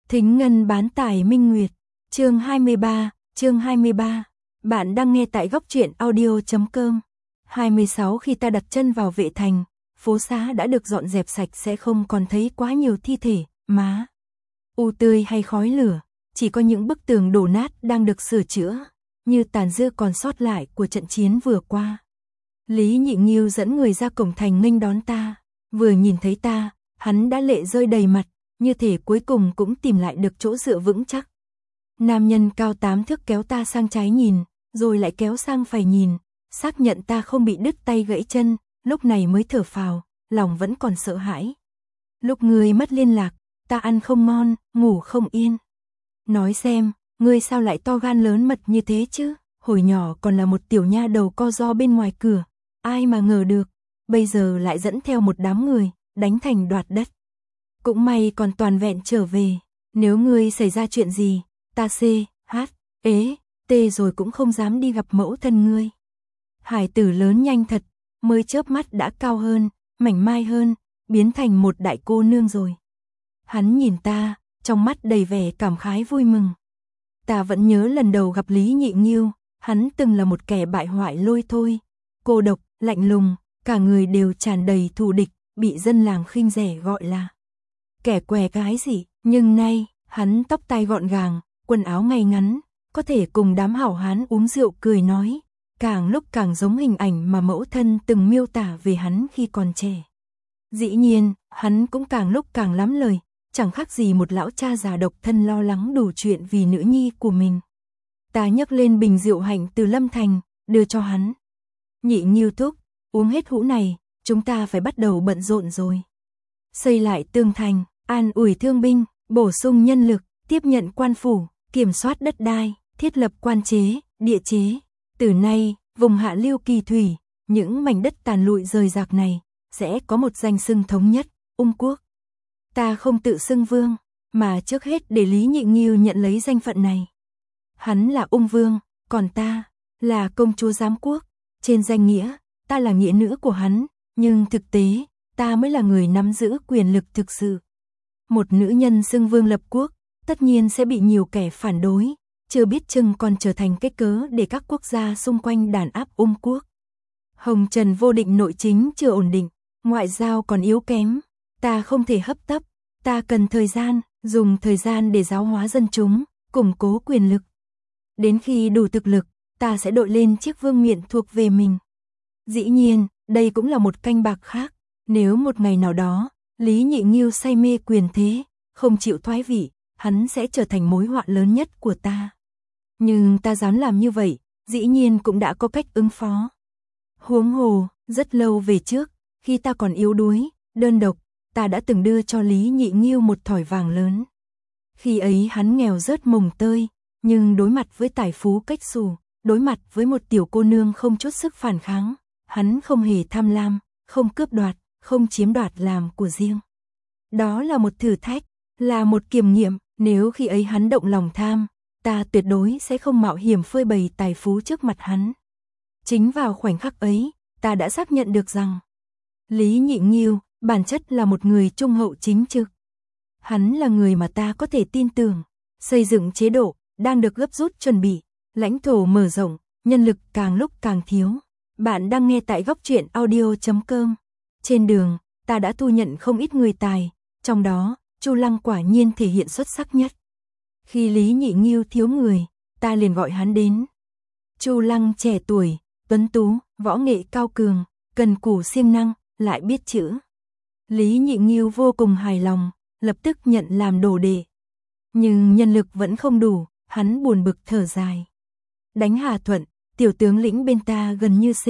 Thính Ngân bán tải Minh Nguyệt, chương 23. Bạn đang nghe tại góc truyện audio.com. 26 Khi ta đặt chân vào Vệ Thành, phố xá đã được dọn dẹp sạch sẽ, không còn thấy quá nhiều thi thể, má u tươi hay khói lửa, chỉ có những bức tường đổ nát đang được sửa chữa, như tàn dư còn sót lại của trận chiến vừa qua. Lý Nhị Nghiêu dẫn người ra cổng thành nghênh đón ta, vừa nhìn thấy ta, hắn đã lệ rơi đầy mặt, như thể cuối cùng cũng tìm lại được chỗ dựa vững chắc. Nam nhân cao 8 thước kéo ta sang trái nhìn, rồi lại kéo sang phải nhìn, xác nhận ta không bị đứt tay gãy chân, lúc này mới thở phào, lòng vẫn còn sợ hãi. Lúc ngươi mất liên lạc, ta ăn không ngon, ngủ không yên. Nói xem, ngươi sao lại to gan lớn mật như thế chứ? Hồi nhỏ còn là một tiểu nha đầu co ro bên ngoài cửa, ai mà ngờ được, bây giờ lại dẫn theo một đám người, đánh thành đoạt đất. Cũng may còn toàn vẹn trở về, nếu ngươi xảy ra chuyện gì, ta t rồi cũng không dám đi gặp mẫu thân ngươi. Hải tử lớn nhanh thật, mới chớp mắt đã cao hơn, mảnh mai hơn, biến thành một đại cô nương rồi. Hắn nhìn ta, trong mắt đầy vẻ cảm khái vui mừng. Ta vẫn nhớ lần đầu gặp Lý Nhị Nghiêu, hắn từng là một kẻ bại hoại lôi thôi, cô độc, lạnh lùng, cả người đều tràn đầy thù địch, bị dân làng khinh rẻ gọi là kẻ què cái gì, nhưng nay, hắn tóc tai gọn gàng, quần áo ngay ngắn, có thể cùng đám hảo hán uống rượu cười nói, càng lúc càng giống hình ảnh mà mẫu thân từng miêu tả về hắn khi còn trẻ. Dĩ nhiên, hắn cũng càng lúc càng lắm lời, chẳng khác gì một lão cha già độc thân lo lắng đủ chuyện vì nữ nhi của mình. Ta nhấc lên bình rượu hạnh từ Lâm Thành, đưa cho hắn. Nhị Nghiêu thúc, uống hết hũ này, chúng ta phải bắt đầu bận rộn rồi. Xây lại tường thành, an ủi thương binh, bổ sung nhân lực, tiếp nhận quan phủ, kiểm soát đất đai, thiết lập quan chế, địa chế. Từ nay, vùng hạ lưu kỳ thủy, những mảnh đất tàn lụi rời rạc này, sẽ có một danh xưng thống nhất, Ung Quốc. Ta không tự xưng vương, mà trước hết để Lý Nhị Nghiêu nhận lấy danh phận này. Hắn là Ung Vương, còn ta là công chúa Giám Quốc. Trên danh nghĩa, ta là nghĩa nữ của hắn, nhưng thực tế, ta mới là người nắm giữ quyền lực thực sự. Một nữ nhân xưng vương lập quốc, tất nhiên sẽ bị nhiều kẻ phản đối, chưa biết chừng còn trở thành cái cớ để các quốc gia xung quanh đàn áp Ung Quốc. Hồng trần vô định, nội chính chưa ổn định, ngoại giao còn yếu kém, ta không thể hấp tấp, ta cần thời gian, dùng thời gian để giáo hóa dân chúng, củng cố quyền lực. Đến khi đủ thực lực, ta sẽ đội lên chiếc vương miện thuộc về mình. Dĩ nhiên, đây cũng là một canh bạc khác, nếu một ngày nào đó, Lý Nhị Nghiêu say mê quyền thế, không chịu thoái vị, hắn sẽ trở thành mối họa lớn nhất của ta. Nhưng ta dám làm như vậy, dĩ nhiên cũng đã có cách ứng phó. Huống hồ, rất lâu về trước, khi ta còn yếu đuối, đơn độc, ta đã từng đưa cho Lý Nhị Nghiêu một thỏi vàng lớn. Khi ấy hắn nghèo rớt mồng tơi, nhưng đối mặt với tài phú cách xù, đối mặt với một tiểu cô nương không chút sức phản kháng, hắn không hề tham lam, không cướp đoạt, không chiếm đoạt làm của riêng. Đó là một thử thách, là một kiểm nghiệm, nếu khi ấy hắn động lòng tham, ta tuyệt đối sẽ không mạo hiểm phơi bày tài phú trước mặt hắn. Chính vào khoảnh khắc ấy, ta đã xác nhận được rằng Lý Nhị Nghiêu bản chất là một người trung hậu chính trực. Hắn là người mà ta có thể tin tưởng, xây dựng chế độ đang được gấp rút chuẩn bị, lãnh thổ mở rộng, nhân lực càng lúc càng thiếu. Bạn đang nghe tại góc truyện audio.com. Trên đường, ta đã thu nhận không ít người tài, trong đó, Chu Lăng quả nhiên thể hiện xuất sắc nhất. Khi Lý Nhị Nghiêu thiếu người, ta liền gọi hắn đến. Chu Lăng trẻ tuổi, tuấn tú, võ nghệ cao cường, cần cù siêng năng, lại biết chữ. Lý Nhị Nghiêu vô cùng hài lòng, lập tức nhận làm đồ đệ. Nhưng nhân lực vẫn không đủ, hắn buồn bực thở dài. Đánh Hà Thuận, tiểu tướng lĩnh bên ta gần như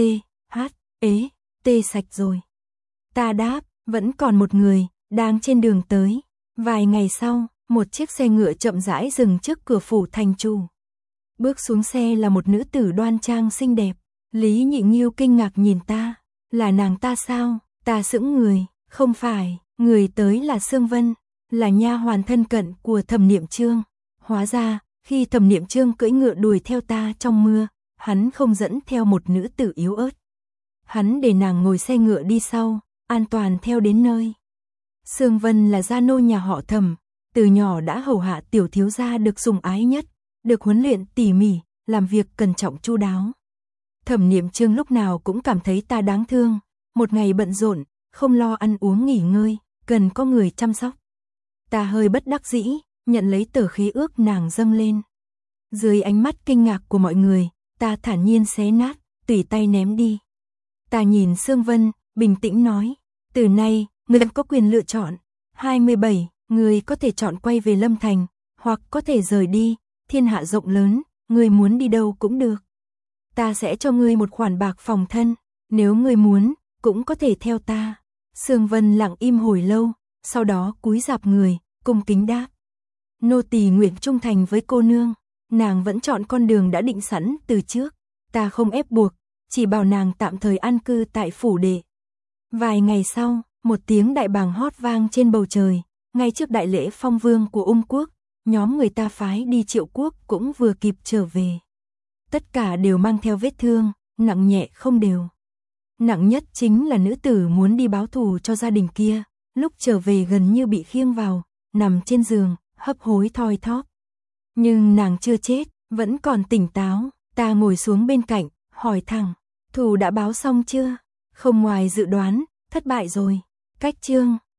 sạch rồi. Ta đáp, vẫn còn một người, đang trên đường tới. Vài ngày sau, một chiếc xe ngựa chậm rãi dừng trước cửa phủ thành chủ. Bước xuống xe là một nữ tử đoan trang xinh đẹp. Lý Nhị Nghiêu kinh ngạc nhìn ta, là nàng ta sao? Ta sững người, không phải, người tới là Sương Vân, là nha hoàn thân cận của Thẩm Niệm Chương. Hóa ra, khi Thẩm Niệm Chương cưỡi ngựa đuổi theo ta trong mưa, hắn không dẫn theo một nữ tử yếu ớt. Hắn để nàng ngồi xe ngựa đi sau, an toàn theo đến nơi. Sương Vân là gia nô nhà họ Thẩm, từ nhỏ đã hầu hạ tiểu thiếu gia được sủng ái nhất, được huấn luyện tỉ mỉ, làm việc cẩn trọng chu đáo. Thẩm Niệm Trương lúc nào cũng cảm thấy ta đáng thương, một ngày bận rộn, không lo ăn uống nghỉ ngơi, cần có người chăm sóc. Ta hơi bất đắc dĩ, nhận lấy tờ khế ước nàng dâng lên. Dưới ánh mắt kinh ngạc của mọi người, ta thản nhiên xé nát, tùy tay ném đi. Ta nhìn Sương Vân, bình tĩnh nói, từ nay, người có quyền lựa chọn. 27, người có thể chọn quay về Lâm Thành, hoặc có thể rời đi, thiên hạ rộng lớn, người muốn đi đâu cũng được. Ta sẽ cho ngươi một khoản bạc phòng thân, nếu ngươi muốn, cũng có thể theo ta. Sương Vân lặng im hồi lâu, sau đó cúi rạp người, cung kính đáp. Nô tỳ nguyện trung thành với cô nương, nàng vẫn chọn con đường đã định sẵn từ trước, ta không ép buộc, chỉ bảo nàng tạm thời an cư tại phủ đệ. Vài ngày sau, một tiếng đại bàng hót vang trên bầu trời, ngay trước đại lễ phong vương của Ung quốc, nhóm người ta phái đi Triệu quốc cũng vừa kịp trở về. Tất cả đều mang theo vết thương, nặng nhẹ không đều. Nặng nhất chính là nữ tử muốn đi báo thù cho gia đình kia, lúc trở về gần như bị khiêng vào, nằm trên giường, hấp hối thoi thóp. Nhưng nàng chưa chết, vẫn còn tỉnh táo, ta ngồi xuống bên cạnh, hỏi thẳng, thù đã báo xong chưa? Không ngoài dự đoán, thất bại rồi. Cách chương